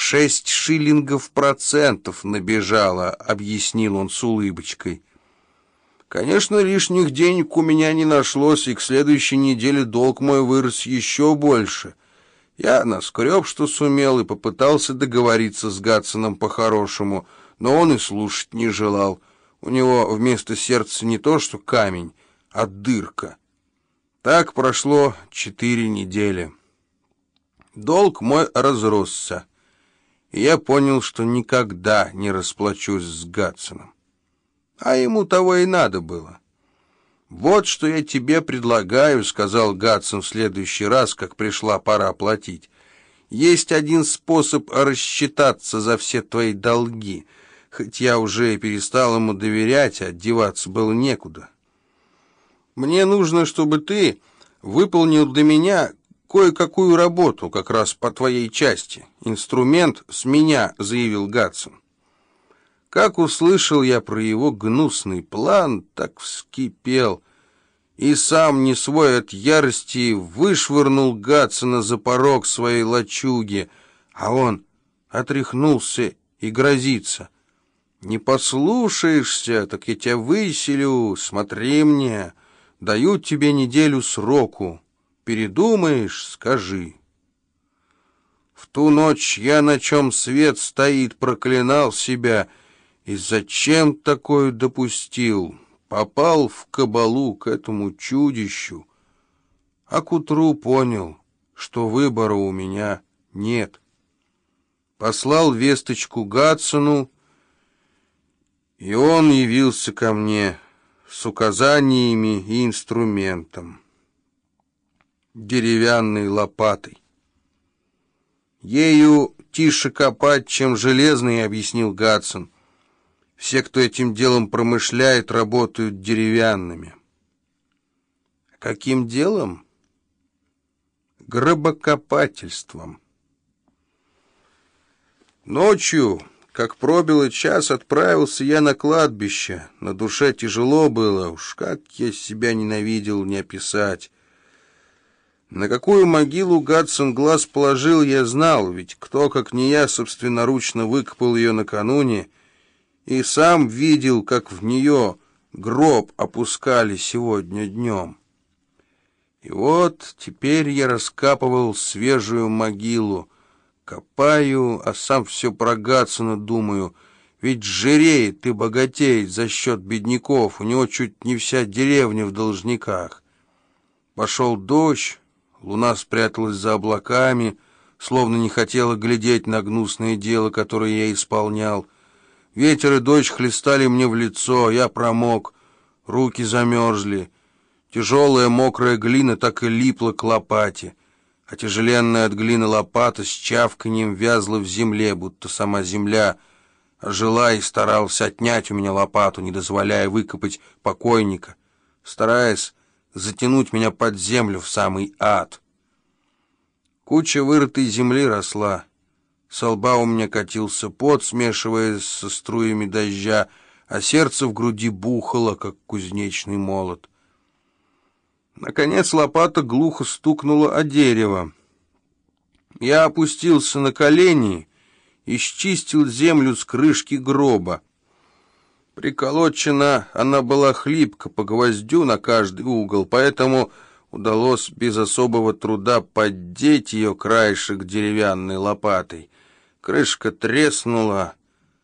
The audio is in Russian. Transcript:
6 шиллингов набежало», — объяснил он с улыбочкой. Конечно, лишних денег у меня не нашлось, и к следующей неделе долг мой вырос еще больше. Я наскреб, что сумел, и попытался договориться с Гатсоном по-хорошему, но он и слушать не желал. У него вместо сердца не то что камень, а дырка. Так прошло 4 недели. Долг мой разросся, и я понял, что никогда не расплачусь с Гатсоном. А ему того и надо было. «Вот что я тебе предлагаю», — сказал Гатсон в следующий раз, как пришла пора платить. «Есть один способ рассчитаться за все твои долги, хоть я уже и перестал ему доверять, а деваться было некуда. Мне нужно, чтобы ты выполнил для меня кое-какую работу, как раз по твоей части. Инструмент с меня», — заявил Гатсон. Как услышал я про его гнусный план, так вскипел, и сам, не свой от ярости, вышвырнул Гатсона за порог своей лачуги, а он отряхнулся и грозится. «Не послушаешься, так я тебя выселю, смотри мне, даю тебе неделю сроку, передумаешь — скажи». В ту ночь я, на чем свет стоит, проклинал себя. И зачем такое допустил? Попал в кабалу к этому чудищу, а к утру понял, что выбора у меня нет. Послал весточку Гатсону, и он явился ко мне с указаниями и инструментом. Деревянной лопатой. Ею тише копать, чем железной, объяснил Гатсон. Все, кто этим делом промышляет, работают деревянными. Каким делом? Гробокопательством. Ночью, как пробило час, отправился я на кладбище. На душе тяжело было, уж как я себя ненавидел, не описать. На какую могилу Гатсон глаз положил, я знал, ведь кто, как не я, собственноручно выкопал ее накануне, и сам видел, как в нее гроб опускали сегодня днем. И вот теперь я раскапывал свежую могилу, копаю, а сам все про Гатсона думаю, ведь жиреет и богатеет за счет бедняков, у него чуть не вся деревня в должниках. Пошел дождь, луна спряталась за облаками, словно не хотела глядеть на гнусное дело, которое я исполнял. Ветер и дождь хлестали мне в лицо, я промок, руки замерзли. Тяжелая мокрая глина так и липла к лопате, а тяжеленная от глины лопата с чавканьем вязла в земле, будто сама земля ожила и старалась отнять у меня лопату, не дозволяя выкопать покойника, стараясь затянуть меня под землю в самый ад. Куча вырытой земли росла. Со лба у меня катился пот, смешиваясь со струями дождя, а сердце в груди бухало, как кузнечный молот. Наконец лопата глухо стукнула о дерево. Я опустился на колени и счистил землю с крышки гроба. Приколочена она была хлипко, по гвоздю на каждый угол, поэтому удалось без особого труда поддеть ее краешек деревянной лопатой. Крышка треснула,